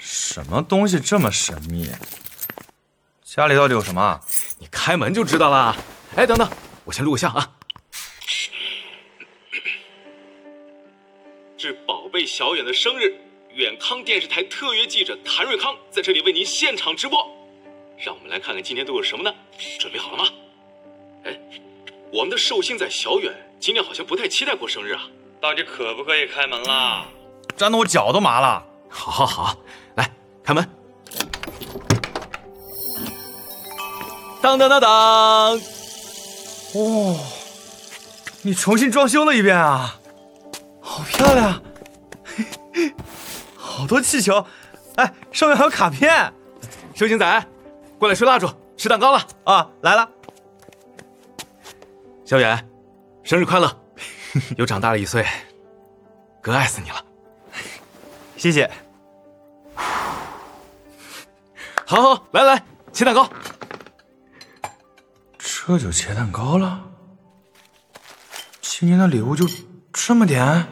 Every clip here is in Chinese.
什么东西这么神秘？家里到底有什么？ 你开门就知道了。哎，等等，我先录个像啊。致宝贝小远的生日，远康电视台特约记者谭瑞康在这里为您现场直播。让我们来看看今天都有什么呢？准备好了吗？哎，我们的寿星仔小远今天好像不太期待过生日啊。 到底可不可以开门啦？ 粘得我脚都麻了。 好，来开门。当当当当！ 哦，你重新装修了一遍啊，好漂亮，好多气球，哎，上面还有卡片。 寿星仔，过来吹蜡烛，吃蛋糕了啊！来了， 小远，生日快乐！又长大了1岁，哥爱死你了。 谢谢。 好，来，切蛋糕。 这就切蛋糕了？今年的礼物就这么点？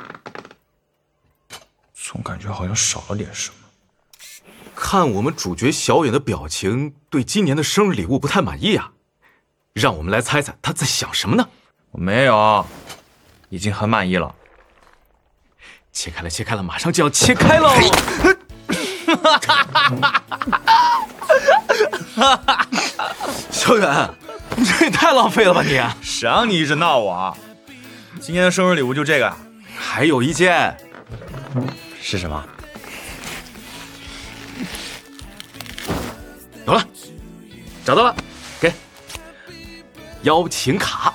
总感觉好像少了点什么。 看我们主角小远的表情，对今年的生日礼物不太满意啊。让我们来猜猜他在想什么呢？ 我没有，已经很满意了。 切开了，马上就要切开喽！小远，你这也太浪费了吧你！ 谁让你一直闹我啊？今年的生日礼物就这个。 还有一件。 是什么？ 有了，找到了，给邀请卡。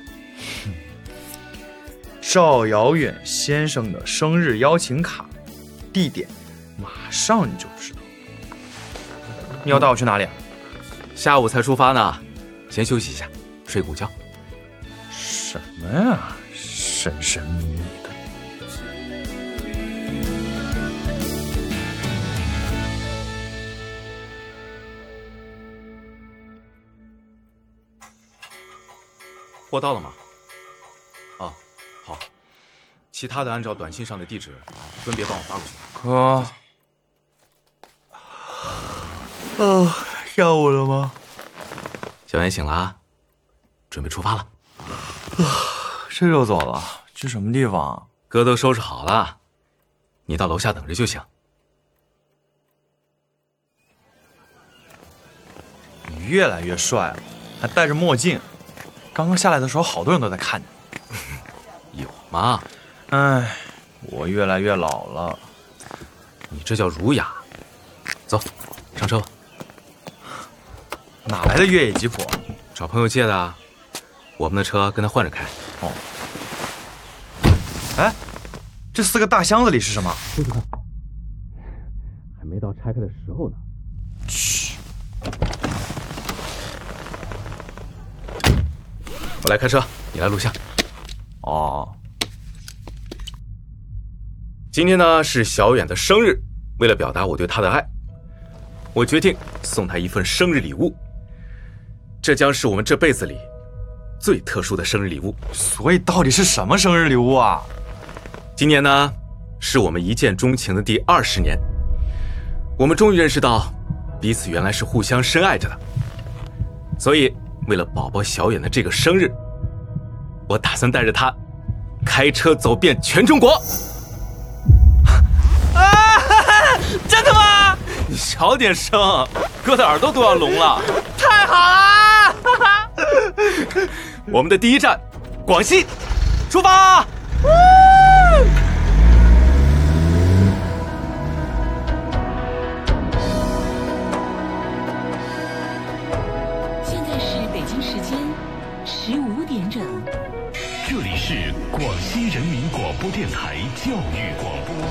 赵遥远先生的生日邀请卡，地点马上你就知道。你要带我去哪里啊？ 下午才出发呢，先休息一下，睡午觉。 什么呀，神神秘秘的。 货到了吗？啊，好，其他的按照短信上的地址分别帮我发过去。 哥，下午了吗？ 小远醒了啊，准备出发了。 这就走了？去什么地方？ 哥都收拾好了，你到楼下等着就行。 你越来越帅了，还戴着墨镜。刚刚下来的时候，好多人都在看你。 有吗？ 哎，我越来越老了。 你这叫儒雅。走，上车吧。 哪来的越野吉普？ 找朋友借的啊。我们的车跟他换着开。 哦。哎，这4个大箱子里是什么？ 还没到拆开的时候呢。 嘘。 我来开车，你来录像。 哦。 今天呢是小远的生日，为了表达我对他的爱，我决定送他一份生日礼物。这将是我们这辈子里最特殊的生日礼物。 所以到底是什么生日礼物啊？ 今年呢是我们一见钟情的第20年，我们终于认识到彼此原来是互相深爱着的。所以为了宝宝小远的这个生日，我打算带着他开车走遍全中国。 真的吗？ 你小点声，哥的耳朵都要聋了。 太好了！ 我们的第一站，广西，出发！ 现在是北京时间15点整。 这里是广西人民广播电台教育广播。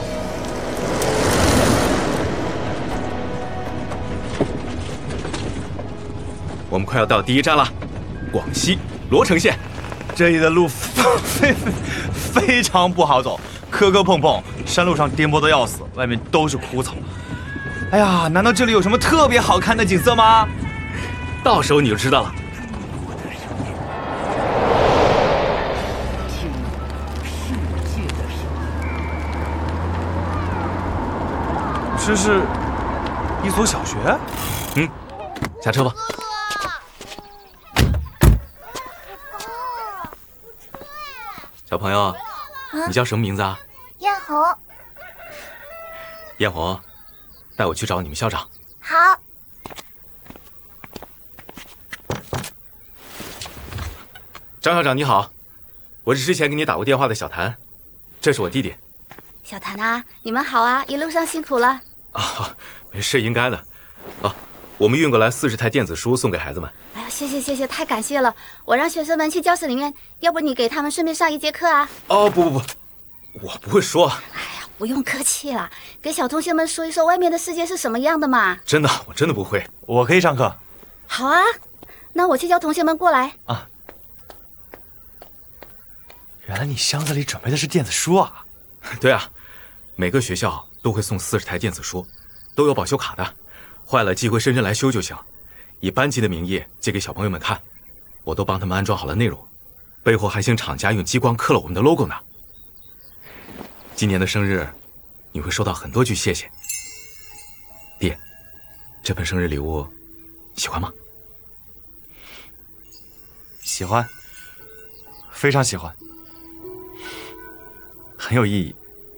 我们快要到第一站了，广西罗城县。 这里的路非常不好走，磕磕碰碰，山路上颠簸的要死，外面都是枯草。哎呀，难道这里有什么特别好看的景色吗？ 到时候你就知道了。 这是一所小学？ 下车吧。小朋友，你叫什么名字啊？ 艳红。 艳红，带我去找你们校长。 好。 张校长你好，我是之前给你打过电话的小谭，这是我弟弟。 小谭啊，你们好啊，一路上辛苦了。 啊，没事，应该的。啊，我们运过来40台电子书送给孩子们。 哎呀，谢谢，太感谢了！我让学生们去教室里面，要不你给他们顺便上一节课啊？ 哦，不，我不会说。 哎呀，不用客气了，给小同学们说一说外面的世界是什么样的嘛。 真的，我真的不会。 我可以上课。 好啊，那我去叫同学们过来。 啊，原来你箱子里准备的是电子书啊？ 对啊，每个学校都会送40台电子书，都有保修卡的，坏了寄回深圳来修就行，以班级的名义借给小朋友们看，我都帮他们安装好了内容，背后还请厂家用激光刻了我们的 logo 呢。今年的生日，你会收到很多句谢谢。弟，这份生日礼物喜欢吗？ 喜欢，非常喜欢，很有意义。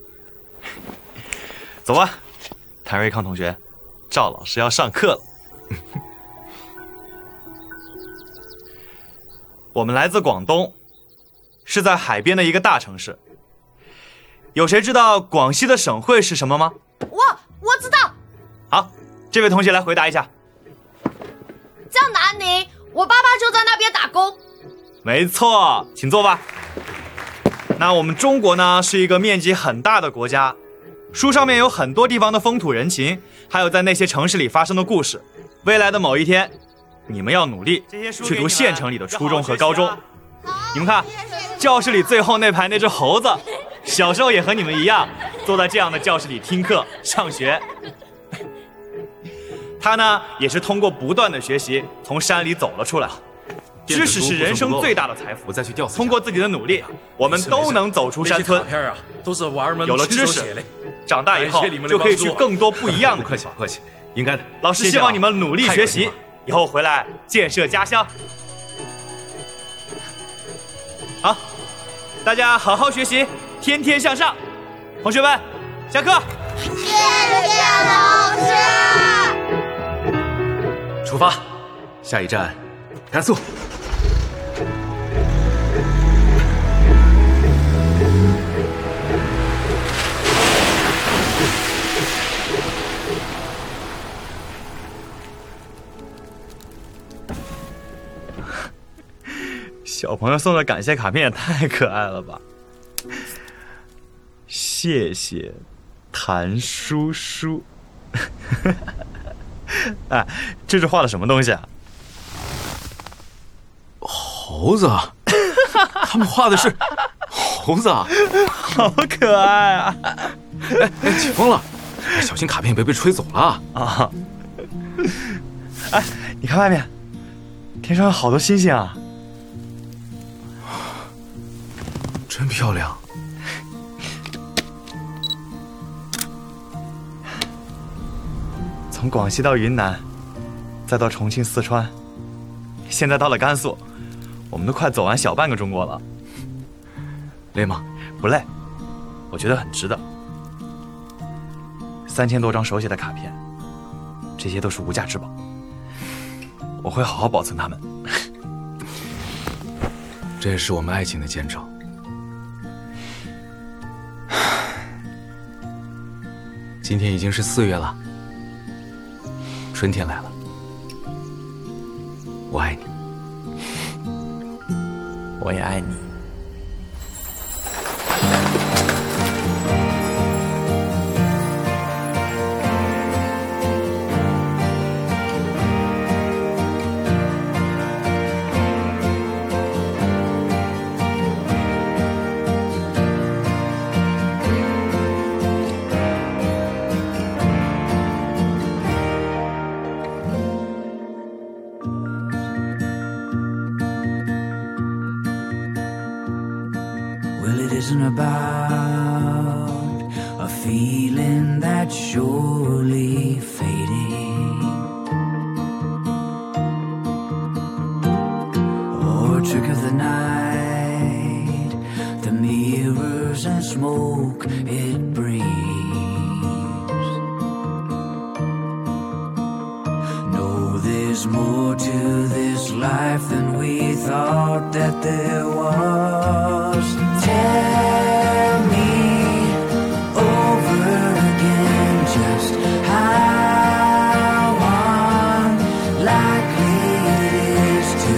走吧，谭瑞康同学，赵老师要上课了。我们来自广东，是在海边的一个大城市。有谁知道广西的省会是什么吗？ 我知道， 好，这位同学来回答一下。 叫南宁，我爸爸就在那边打工。 没错，请坐吧。那我们中国呢，是一个面积很大的国家，书上面有很多地方的风土人情，还有在那些城市里发生的故事。未来的某一天，你们要努力去读县城里的初中和高中。你们看，教室里最后那排那只猴子，小时候也和你们一样，坐在这样的教室里听课上学。他呢，也是通过不断的学习，从山里走了出来。知识是人生最大的财富。 我再去调查。 通过自己的努力，我们都能走出山村。有了知识，长大以后就可以去更多不一样的地方。 不客气，应该的。 老师希望你们努力学习，以后回来建设家乡。好，大家好好学习，天天向上。同学们，下课。 谢谢老师。 出发，下一站，甘肃。 小朋友送的感谢卡片也太可爱了吧！谢谢谭叔叔。哎，这是画的什么东西啊？ 猴子，他们画的是猴子啊， 好可爱啊！ 哎，起风了，小心卡片别被吹走了啊！哎，你看外面，天上有好多星星啊！ 真漂亮。 从广西到云南，再到重庆、四川，现在到了甘肃，我们都快走完小半个中国了。 累吗？ 不累，我觉得很值得。3000多张手写的卡片，这些都是无价之宝，我会好好保存它们。 这也是我们爱情的见证。今天已经是4月了，春天来了，我爱你， 我也爱你。 fires and smoke it brings. No, there's more to this life than we thought that there was. Tell me over again just how unlikely it is to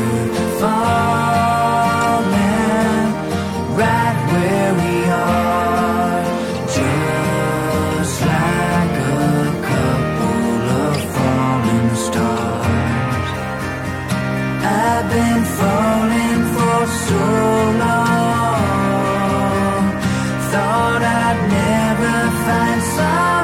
fall in right where we are, just like a couple of falling stars. I've been falling for so long, thought I'd never find some